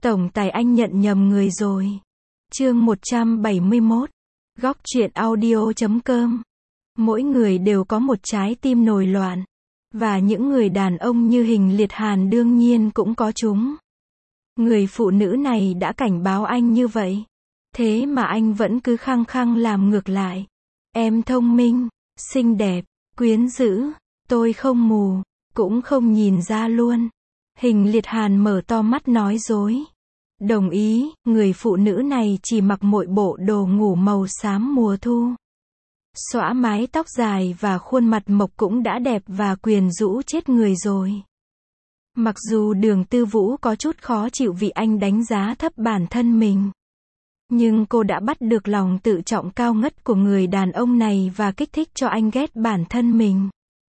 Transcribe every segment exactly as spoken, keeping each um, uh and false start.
Tổng tài anh nhận nhầm người rồi. Chương một trăm bảy mươi mốt. Góc truyện audio chấm com. Mỗi người đều có một trái tim nổi loạn. Và những người đàn ông như Hình Liệt Hàn đương nhiên cũng có chúng. Người phụ nữ này đã cảnh báo anh như vậy. Thế mà anh vẫn cứ khăng khăng làm ngược lại. Em thông minh, xinh đẹp, quyến rũ, tôi không mù, cũng không nhìn ra luôn. Hình Liệt Hàn mở to mắt nói dối. Đồng ý, người phụ nữ này chỉ mặc mỗi bộ đồ ngủ màu xám mùa thu. Xõa mái tóc dài và khuôn mặt mộc cũng đã đẹp và quyến rũ chết người rồi. Mặc dù Đường Tư Vũ có chút khó chịu vì anh đánh giá thấp bản thân mình. Nhưng cô đã bắt được lòng tự trọng cao ngất của người đàn ông này và kích thích cho anh ghét bản thân mình.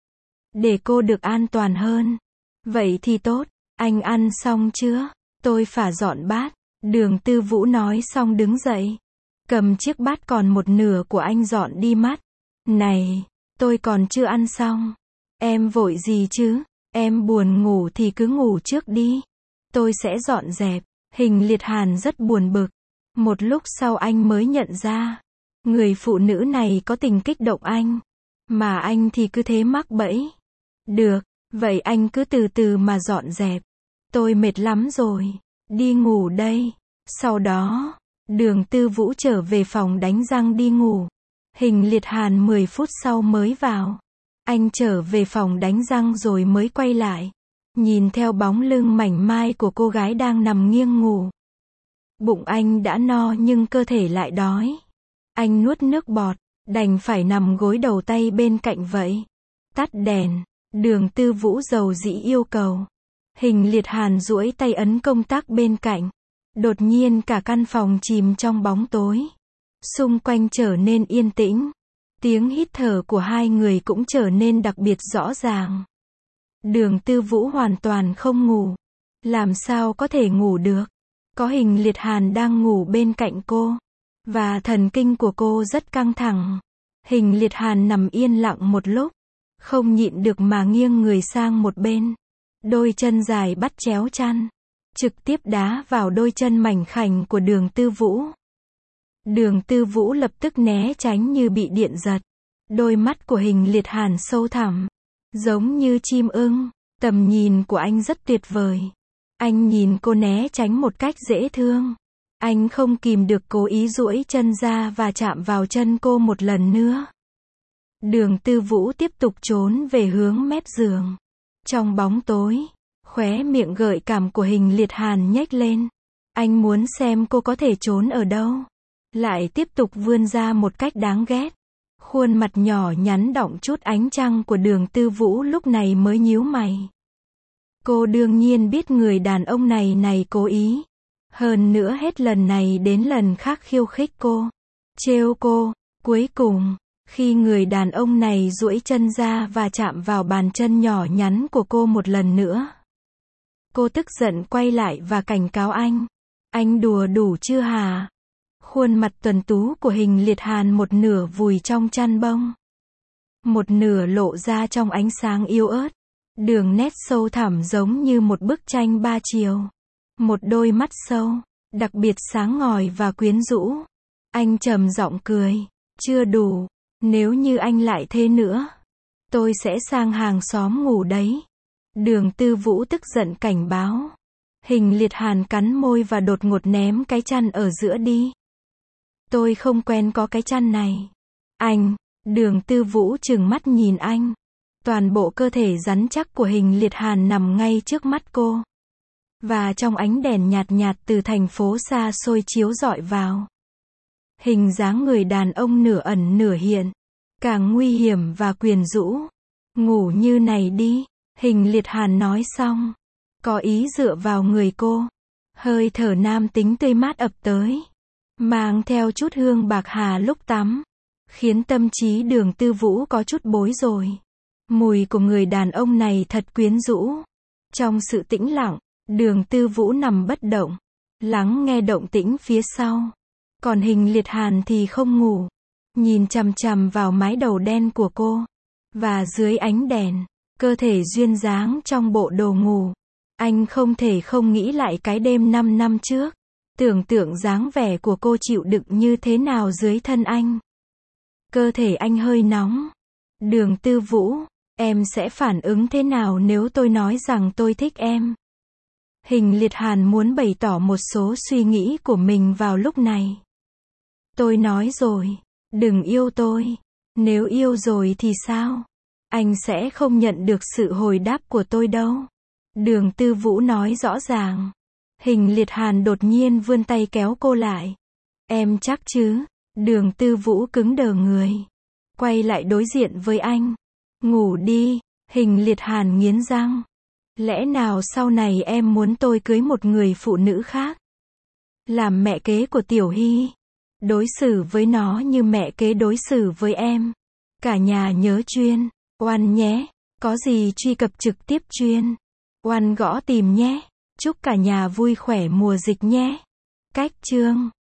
Để cô được an toàn hơn. Vậy thì tốt, anh ăn xong chưa? Tôi phải dọn bát. Đường Tư Vũ nói xong đứng dậy. Cầm chiếc bát còn một nửa của anh dọn đi mắt. Này, tôi còn chưa ăn xong. Em vội gì chứ? Em buồn ngủ thì cứ ngủ trước đi. Tôi sẽ dọn dẹp. Hình Liệt Hàn rất buồn bực. Một lúc sau anh mới nhận ra. Người phụ nữ này có tình kích động anh. Mà anh thì cứ thế mắc bẫy. Được, vậy anh cứ từ từ mà dọn dẹp. Tôi mệt lắm rồi. Đi ngủ đây. Sau đó, Đường Tư Vũ trở về phòng đánh răng đi ngủ. Hình Liệt Hàn mười phút sau mới vào. Anh trở về phòng đánh răng rồi mới quay lại. Nhìn theo bóng lưng mảnh mai của cô gái đang nằm nghiêng ngủ. Bụng anh đã no nhưng cơ thể lại đói. Anh nuốt nước bọt, đành phải nằm gối đầu tay bên cạnh vậy. Tắt đèn, Đường Tư Vũ dầu dĩ yêu cầu. Hình Liệt Hàn duỗi tay ấn công tắc bên cạnh. Đột nhiên cả căn phòng chìm trong bóng tối. Xung quanh trở nên yên tĩnh. Tiếng hít thở của hai người cũng trở nên đặc biệt rõ ràng. Đường Tư Vũ hoàn toàn không ngủ. Làm sao có thể ngủ được? Có Hình Liệt Hàn đang ngủ bên cạnh cô. Và thần kinh của cô rất căng thẳng. Hình Liệt Hàn nằm yên lặng một lúc. Không nhịn được mà nghiêng người sang một bên. Đôi chân dài bắt chéo chăn. Trực tiếp đá vào đôi chân mảnh khảnh của Đường Tư Vũ. Đường Tư Vũ lập tức né tránh như bị điện giật. Đôi mắt của Hình Liệt Hàn sâu thẳm. Giống như chim ưng. Tầm nhìn của anh rất tuyệt vời. Anh nhìn cô né tránh một cách dễ thương. Anh không kìm được cố ý duỗi chân ra và chạm vào chân cô một lần nữa. Đường Tư Vũ tiếp tục trốn về hướng mép giường. Trong bóng tối, khóe miệng gợi cảm của Hình Liệt Hàn nhếch lên. Anh muốn xem cô có thể trốn ở đâu. Lại tiếp tục vươn ra một cách đáng ghét. Khuôn mặt nhỏ nhắn đọng chút ánh trăng của Đường Tư Vũ lúc này mới nhíu mày. Cô đương nhiên biết người đàn ông này này cố ý. Hơn nữa hết lần này đến lần khác khiêu khích cô. Trêu cô. Cuối cùng, khi người đàn ông này duỗi chân ra và chạm vào bàn chân nhỏ nhắn của cô một lần nữa. Cô tức giận quay lại và cảnh cáo anh. Anh đùa đủ chưa hả? Khuôn mặt tuấn tú của Hình Liệt Hàn một nửa vùi trong chăn bông. Một nửa lộ ra trong ánh sáng yếu ớt. Đường nét sâu thẳm giống như một bức tranh ba chiều. Một đôi mắt sâu, đặc biệt sáng ngời và quyến rũ. Anh trầm giọng cười. Chưa đủ. Nếu như anh lại thế nữa, tôi sẽ sang hàng xóm ngủ đấy. Đường Tư Vũ tức giận cảnh báo. Hình Liệt Hàn cắn môi và đột ngột ném cái chăn ở giữa đi. Tôi không quen có cái chăn này. Anh, Đường Tư Vũ trừng mắt nhìn anh. Toàn bộ cơ thể rắn chắc của Hình Liệt Hàn nằm ngay trước mắt cô. Và trong ánh đèn nhạt nhạt từ thành phố xa xôi chiếu rọi vào. Hình dáng người đàn ông nửa ẩn nửa hiện. Càng nguy hiểm và quyến rũ. Ngủ như này đi. Hình Liệt Hàn nói xong. Có ý dựa vào người cô. Hơi thở nam tính tươi mát ập tới. Mang theo chút hương bạc hà lúc tắm. Khiến tâm trí Đường Tư Vũ có chút bối rối. Mùi của người đàn ông này thật quyến rũ. Trong sự tĩnh lặng, Đường Tư Vũ nằm bất động. Lắng nghe động tĩnh phía sau. Còn Hình Liệt Hàn thì không ngủ. Nhìn chằm chằm vào mái đầu đen của cô. Và dưới ánh đèn, cơ thể duyên dáng trong bộ đồ ngủ. Anh không thể không nghĩ lại cái đêm năm năm trước. Tưởng tượng dáng vẻ của cô chịu đựng như thế nào dưới thân anh. Cơ thể anh hơi nóng. Đường Tư Vũ, em sẽ phản ứng thế nào nếu tôi nói rằng tôi thích em? Hình Liệt Hàn muốn bày tỏ một số suy nghĩ của mình vào lúc này. Tôi nói rồi, đừng yêu tôi. Nếu yêu rồi thì sao? Anh sẽ không nhận được sự hồi đáp của tôi đâu. Đường Tư Vũ nói rõ ràng. Hình Liệt Hàn đột nhiên vươn tay kéo cô lại. Em chắc chứ? Đường Tư Vũ cứng đờ người. Quay lại đối diện với anh. Ngủ đi. Hình Liệt Hàn nghiến răng. Lẽ nào sau này em muốn tôi cưới một người phụ nữ khác? Làm mẹ kế của Tiểu Hy. Đối xử với nó như mẹ kế đối xử với em. Cả nhà nhớ chuyên. Oan nhé. Có gì truy cập trực tiếp chuyên. Oan gõ tìm nhé. Chúc cả nhà vui khỏe mùa dịch nhé. Cách chương